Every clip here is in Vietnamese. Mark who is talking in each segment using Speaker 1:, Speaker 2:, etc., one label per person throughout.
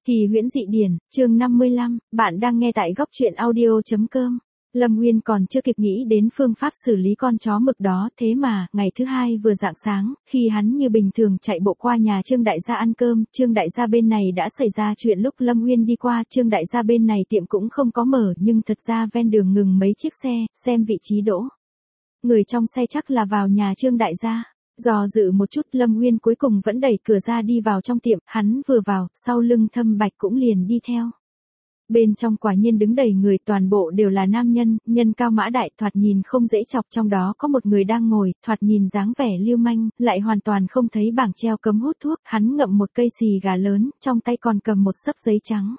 Speaker 1: Kỳ huyễn dị điển, chương 55, bạn đang nghe tại góc truyện audio.com. Lâm Nguyên còn chưa kịp nghĩ đến phương pháp xử lý con chó mực đó, thế mà, ngày thứ hai vừa rạng sáng, khi hắn như bình thường chạy bộ qua nhà Trương Đại gia ăn cơm, Trương Đại gia bên này đã xảy ra chuyện lúc Lâm Nguyên đi qua, Trương Đại gia bên này tiệm cũng không có mở, nhưng thật ra ven đường ngừng mấy chiếc xe, xem vị trí đỗ. Người trong xe chắc là vào nhà Trương Đại gia. Do dự một chút, Lâm Nguyên cuối cùng vẫn đẩy cửa ra đi vào trong tiệm, hắn vừa vào, sau lưng Thâm Bạch cũng liền đi theo. Bên trong quả nhiên đứng đầy người, toàn bộ đều là nam nhân, nhân cao mã đại, thoạt nhìn không dễ chọc, trong đó có một người đang ngồi, thoạt nhìn dáng vẻ lưu manh, lại hoàn toàn không thấy bảng treo cấm hút thuốc, hắn ngậm một cây xì gà lớn, trong tay còn cầm một xấp giấy trắng.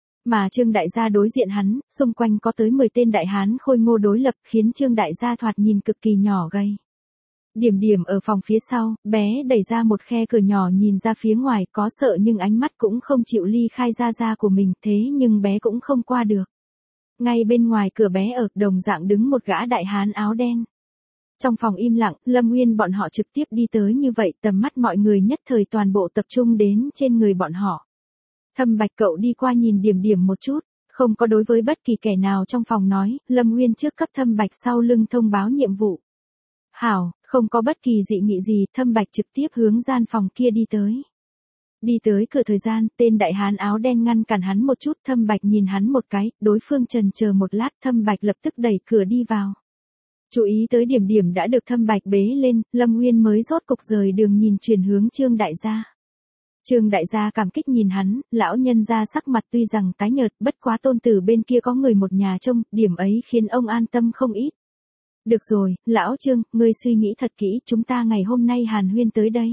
Speaker 1: Mà Trương Đại gia đối diện hắn, xung quanh có tới 10 tên đại hán khôi ngô đối lập, khiến Trương Đại gia thoạt nhìn cực kỳ nhỏ gầy. Điểm điểm ở phòng phía sau, bé đẩy ra một khe cửa nhỏ nhìn ra phía ngoài, có sợ nhưng ánh mắt cũng không chịu ly khai da của mình, thế nhưng bé cũng không qua được. Ngay bên ngoài cửa bé ở, đồng dạng đứng một gã đại hán áo đen. Trong phòng im lặng, Lâm Nguyên bọn họ trực tiếp đi tới như vậy, tầm mắt mọi người nhất thời toàn bộ tập trung đến trên người bọn họ. Thâm Bạch cậu đi qua nhìn Điểm điểm một chút, không có đối với bất kỳ kẻ nào trong phòng nói, Lâm Nguyên trước cấp Thâm Bạch sau lưng thông báo nhiệm vụ. Hảo, không có bất kỳ dị nghị gì, Thâm Bạch trực tiếp hướng gian phòng kia đi tới. Đi tới cửa thời gian, tên đại hán áo đen ngăn cản hắn một chút, Thâm Bạch nhìn hắn một cái, đối phương chần chờ một lát, Thâm Bạch lập tức đẩy cửa đi vào. Chú ý tới Điểm điểm đã được Thâm Bạch bế lên, Lâm Nguyên mới rốt cục rời đường nhìn chuyển hướng Trương Đại gia. Trương Đại gia cảm kích nhìn hắn, lão nhân gia sắc mặt tuy rằng tái nhợt, bất quá tôn tử bên kia có người một nhà trông, điểm ấy khiến ông an tâm không ít. Được rồi, lão Trương, ngươi suy nghĩ thật kỹ, chúng ta ngày hôm nay hàn huyên tới đây.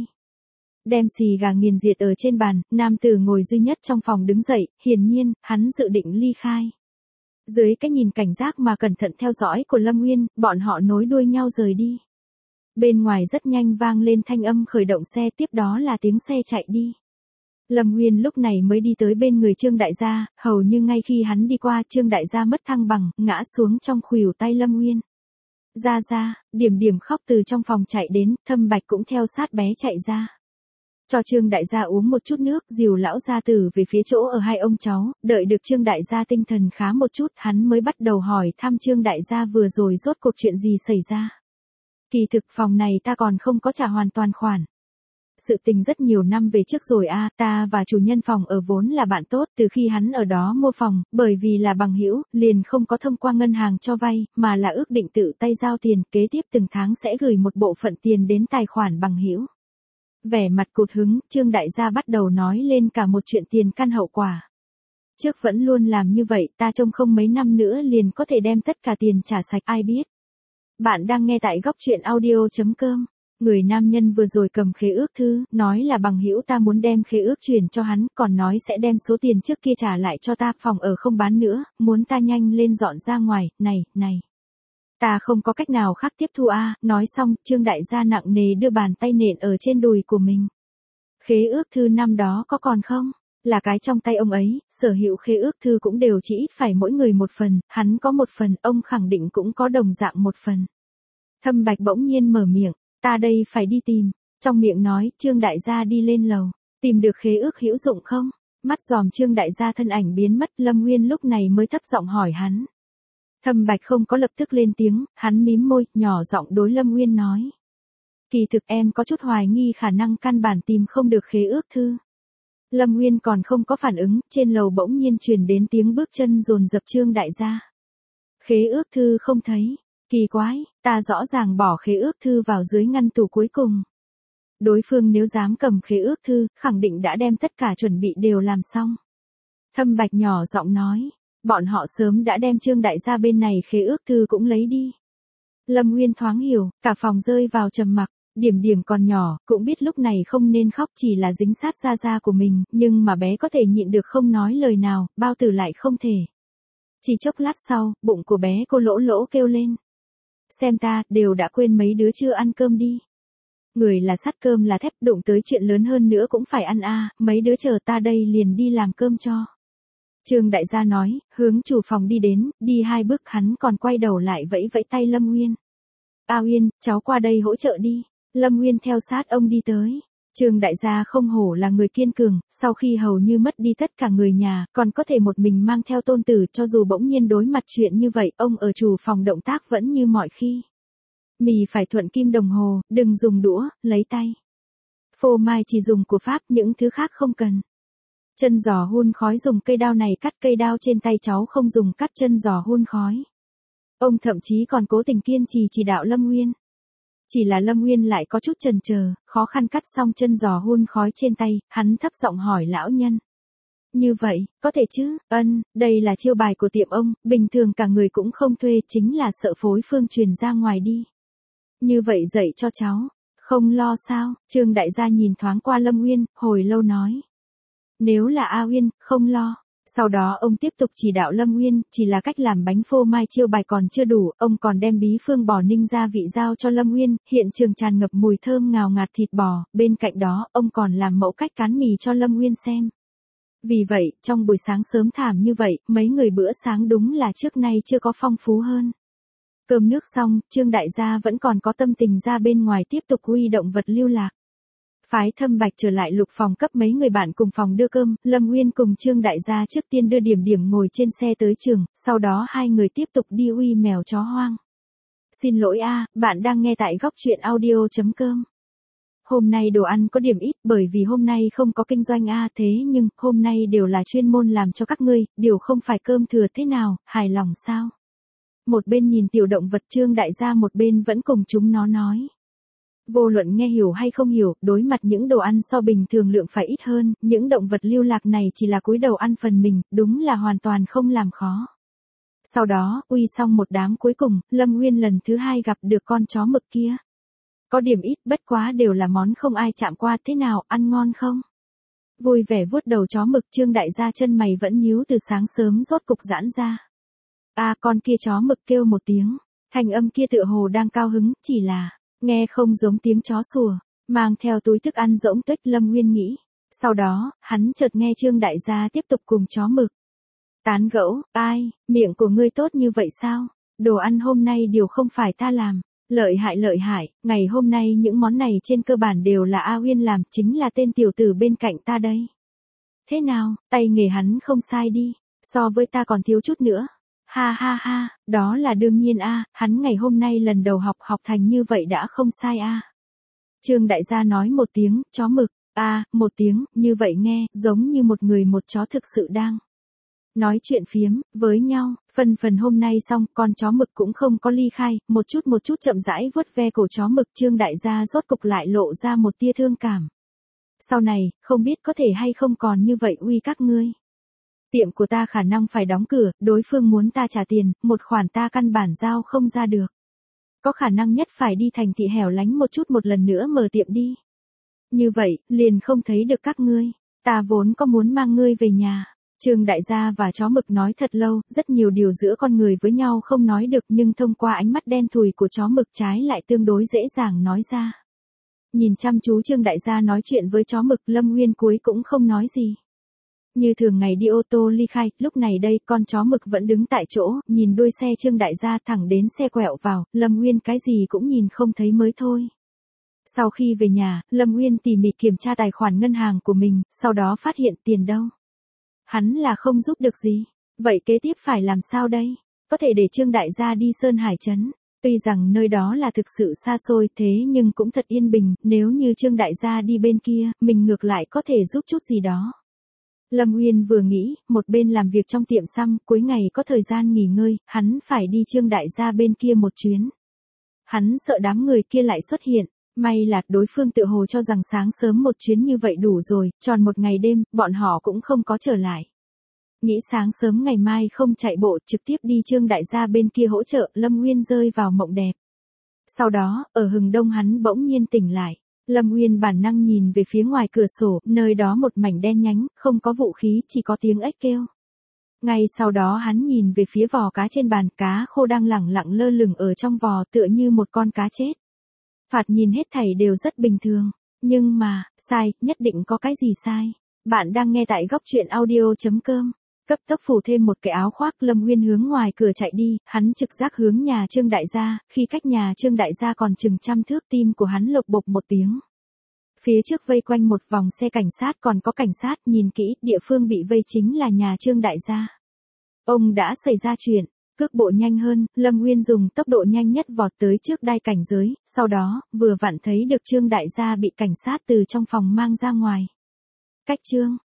Speaker 1: Đem xì gà nghiền diệt ở trên bàn, nam tử ngồi duy nhất trong phòng đứng dậy, hiển nhiên, hắn dự định ly khai. Dưới cái nhìn cảnh giác mà cẩn thận theo dõi của Lâm Nguyên, bọn họ nối đuôi nhau rời đi. Bên ngoài rất nhanh vang lên thanh âm khởi động xe, tiếp đó là tiếng xe chạy đi. Lâm Nguyên lúc này mới đi tới bên người Trương Đại gia, hầu như ngay khi hắn đi qua, Trương Đại gia mất thăng bằng, ngã xuống trong khuỷu tay Lâm Nguyên. Ra, Điểm điểm khóc từ trong phòng chạy đến, Thâm Bạch cũng theo sát bé chạy ra. Cho Trương Đại gia uống một chút nước, dìu lão gia tử về phía chỗ ở hai ông cháu, đợi được Trương Đại gia tinh thần khá một chút, hắn mới bắt đầu hỏi thăm Trương Đại gia vừa rồi rốt cuộc chuyện gì xảy ra. Kỳ thực phòng này ta còn không có trả hoàn toàn khoản. Sự tình rất nhiều năm về trước rồi ta và chủ nhân phòng ở vốn là bạn tốt, từ khi hắn ở đó mua phòng, bởi vì là bằng hữu, liền không có thông qua ngân hàng cho vay, mà là ước định tự tay giao tiền, kế tiếp từng tháng sẽ gửi một bộ phận tiền đến tài khoản bằng hữu. Vẻ mặt cụt hứng, Trương Đại gia bắt đầu nói lên cả một chuyện tiền căn hậu quả. Trước vẫn luôn làm như vậy, ta trông không mấy năm nữa liền có thể đem tất cả tiền trả sạch, ai biết. Bạn đang nghe tại góc truyện audio.com. Người nam nhân vừa rồi cầm khế ước thư, nói là bằng hữu ta muốn đem khế ước chuyển cho hắn, còn nói sẽ đem số tiền trước kia trả lại cho ta, phòng ở không bán nữa, muốn ta nhanh lên dọn ra ngoài, này. Ta không có cách nào khác tiếp thu nói xong, Trương Đại gia nặng nề đưa bàn tay nện ở trên đùi của mình. Khế ước thư năm đó có còn không? Là cái trong tay ông ấy, sở hữu khế ước thư cũng đều chỉ ít phải mỗi người một phần, hắn có một phần, ông khẳng định cũng có đồng dạng một phần. Thâm Bạch bỗng nhiên mở miệng. Ta đây phải đi tìm, trong miệng nói, Trương Đại gia đi lên lầu, tìm được khế ước hữu dụng không? Mắt dòm Trương Đại gia thân ảnh biến mất, Lâm Nguyên lúc này mới thấp giọng hỏi hắn. Thâm Bạch không có lập tức lên tiếng, hắn mím môi, nhỏ giọng đối Lâm Nguyên nói. Kỳ thực em có chút hoài nghi khả năng căn bản tìm không được khế ước thư. Lâm Nguyên còn không có phản ứng, trên lầu bỗng nhiên truyền đến tiếng bước chân dồn dập Trương Đại gia. Khế ước thư không thấy. Kỳ quái, ta rõ ràng bỏ khế ước thư vào dưới ngăn tủ cuối cùng. Đối phương nếu dám cầm khế ước thư, khẳng định đã đem tất cả chuẩn bị đều làm xong. Thâm Bạch nhỏ giọng nói, bọn họ sớm đã đem Trương Đại gia bên này khế ước thư cũng lấy đi. Lâm Nguyên thoáng hiểu, cả phòng rơi vào trầm mặc, Điểm điểm còn nhỏ, cũng biết lúc này không nên khóc, chỉ là dính sát da của mình, nhưng mà bé có thể nhịn được không nói lời nào, bao tử lại không thể. Chỉ chốc lát sau, bụng của bé cô lỗ lỗ kêu lên. Xem ta, đều đã quên mấy đứa chưa ăn cơm đi. Người là sắt cơm là thép, đụng tới chuyện lớn hơn nữa cũng phải ăn mấy đứa chờ ta đây liền đi làm cơm cho. Trương Đại gia nói, hướng chủ phòng đi đến, đi 2 bước hắn còn quay đầu lại vẫy vẫy tay Lâm Nguyên. A Uyên, cháu qua đây hỗ trợ đi. Lâm Nguyên theo sát ông đi tới. Trương đại gia không hổ là người kiên cường, sau khi hầu như mất đi tất cả người nhà, còn có thể một mình mang theo tôn tử, cho dù bỗng nhiên đối mặt chuyện như vậy, ông ở chủ phòng động tác vẫn như mọi khi. Mì phải thuận kim đồng hồ, đừng dùng đũa, lấy tay. Phô mai chỉ dùng của Pháp, những thứ khác không cần. Chân giò hun khói dùng cây đao này cắt, cây đao trên tay cháu không dùng cắt chân giò hun khói. Ông thậm chí còn cố tình kiên trì chỉ đạo Lâm Nguyên. Chỉ là Lâm Nguyên lại có chút chần chờ, khó khăn cắt xong chân giò hun khói trên tay, hắn thấp giọng hỏi lão nhân. Như vậy, có thể chứ? Ân, đây là chiêu bài của tiệm ông, bình thường cả người cũng không thuê, chính là sợ phối phương truyền ra ngoài đi. Như vậy dạy cho cháu, không lo sao? Trương đại gia nhìn thoáng qua Lâm Nguyên, hồi lâu nói. Nếu là A Uyên, không lo. Sau đó ông tiếp tục chỉ đạo Lâm Nguyên, chỉ là cách làm bánh phô mai chiêu bài còn chưa đủ, ông còn đem bí phương bò ninh gia vị giao cho Lâm Nguyên, hiện trường tràn ngập mùi thơm ngào ngạt thịt bò, bên cạnh đó, ông còn làm mẫu cách cán mì cho Lâm Nguyên xem. Vì vậy, trong buổi sáng sớm thảm như vậy, mấy người bữa sáng đúng là trước nay chưa có phong phú hơn. Cơm nước xong, Trương đại gia vẫn còn có tâm tình ra bên ngoài tiếp tục huy động vật lưu lạc. Phái Thâm Bạch trở lại lục phòng cấp mấy người bạn cùng phòng đưa cơm, Lâm Nguyên cùng Trương đại gia trước tiên đưa Điểm Điểm ngồi trên xe tới trường, sau đó hai người tiếp tục đi uy mèo chó hoang. Xin lỗi bạn đang nghe tại góc truyện audio.com. Hôm nay đồ ăn có điểm ít bởi vì hôm nay không có kinh doanh thế nhưng hôm nay đều là chuyên môn làm cho các ngươi, điều không phải cơm thừa thế nào, hài lòng sao? Một bên nhìn tiểu động vật Trương đại gia một bên vẫn cùng chúng nó nói. Vô luận nghe hiểu hay không hiểu, đối mặt những đồ ăn so bình thường lượng phải ít hơn, những động vật lưu lạc này chỉ là cúi đầu ăn phần mình, đúng là hoàn toàn không làm khó. Sau đó, uy xong một đám cuối cùng, Lâm Nguyên lần thứ hai gặp được con chó mực kia. Có điểm ít, bất quá đều là món không ai chạm qua, thế nào, ăn ngon không? Vui vẻ vuốt đầu chó mực, Trương đại gia chân mày vẫn nhíu từ sáng sớm rốt cục giãn ra. Con kia chó mực kêu một tiếng, thanh âm kia tựa hồ đang cao hứng, chỉ là nghe không giống tiếng chó sủa, mang theo túi thức ăn rỗng tuếch. Lâm Nguyên nghĩ. Sau đó, hắn chợt nghe Trương đại gia tiếp tục cùng chó mực tán gẫu. Miệng của ngươi tốt như vậy sao? Đồ ăn hôm nay đều không phải ta làm. Lợi hại, ngày hôm nay những món này trên cơ bản đều là A Uyên làm, chính là tên tiểu tử bên cạnh ta đây. Thế nào, tay nghề hắn không sai đi, so với ta còn thiếu chút nữa. Ha, đó là đương nhiên hắn ngày hôm nay lần đầu học thành như vậy đã không sai Trương đại gia nói một tiếng, chó mực, một tiếng, như vậy nghe, giống như một người một chó thực sự đang nói chuyện phiếm với nhau. Phần hôm nay xong, con chó mực cũng không có ly khai, một chút chậm rãi vuốt ve cổ chó mực. Trương đại gia rốt cục lại lộ ra một tia thương cảm. Sau này, không biết có thể hay không còn như vậy uy các ngươi. Tiệm của ta khả năng phải đóng cửa, đối phương muốn ta trả tiền, một khoản ta căn bản giao không ra được. Có khả năng nhất phải đi thành thị hẻo lánh một chút một lần nữa mở tiệm đi. Như vậy, liền không thấy được các ngươi. Ta vốn có muốn mang ngươi về nhà. Trương đại gia và chó mực nói thật lâu, rất nhiều điều giữa con người với nhau không nói được nhưng thông qua ánh mắt đen thùi của chó mực trái lại tương đối dễ dàng nói ra. Nhìn chăm chú Trương đại gia nói chuyện với chó mực, Lâm Nguyên cuối cũng không nói gì. Như thường ngày đi ô tô ly khai, lúc này đây con chó mực vẫn đứng tại chỗ, nhìn đuôi xe Trương đại gia thẳng đến xe quẹo vào, Lâm Nguyên cái gì cũng nhìn không thấy mới thôi. Sau khi về nhà, Lâm Nguyên tỉ mỉ kiểm tra tài khoản ngân hàng của mình, sau đó phát hiện tiền đâu. Hắn là không giúp được gì. Vậy kế tiếp phải làm sao đây? Có thể để Trương đại gia đi Sơn Hải Trấn. Tuy rằng nơi đó là thực sự xa xôi thế nhưng cũng thật yên bình, nếu như Trương đại gia đi bên kia, mình ngược lại có thể giúp chút gì đó. Lâm Nguyên vừa nghĩ, một bên làm việc trong tiệm xăm, cuối ngày có thời gian nghỉ ngơi, hắn phải đi Trương đại gia bên kia một chuyến. Hắn sợ đám người kia lại xuất hiện. May là đối phương tự hồ cho rằng sáng sớm một chuyến như vậy đủ rồi, tròn một ngày đêm, bọn họ cũng không có trở lại. Nghĩ sáng sớm ngày mai không chạy bộ trực tiếp đi Trương đại gia bên kia hỗ trợ, Lâm Nguyên rơi vào mộng đẹp. Sau đó, ở hừng đông hắn bỗng nhiên tỉnh lại. Lâm Nguyên bản năng nhìn về phía ngoài cửa sổ, nơi đó một mảnh đen nhánh, không có vũ khí, chỉ có tiếng ếch kêu. Ngay sau đó hắn nhìn về phía vò cá trên bàn, cá khô đang lẳng lặng lơ lửng ở trong vò tựa như một con cá chết. Thoạt nhìn hết thảy đều rất bình thường, nhưng mà, sai, nhất định có cái gì sai. Bạn đang nghe tại góc truyện audio.com. Cấp tốc phủ thêm một cái áo khoác, Lâm Nguyên hướng ngoài cửa chạy đi, hắn trực giác hướng nhà Trương đại gia, khi cách nhà Trương đại gia còn chừng 100 thước, tim của hắn lộc bộc một tiếng. Phía trước vây quanh một vòng xe cảnh sát, còn có cảnh sát, nhìn kỹ, địa phương bị vây chính là nhà Trương đại gia. Ông đã xảy ra chuyện. Cước bộ nhanh hơn, Lâm Uyên dùng tốc độ nhanh nhất vọt tới trước đai cảnh giới, sau đó, vừa vặn thấy được Trương đại gia bị cảnh sát từ trong phòng mang ra ngoài. Cách Trương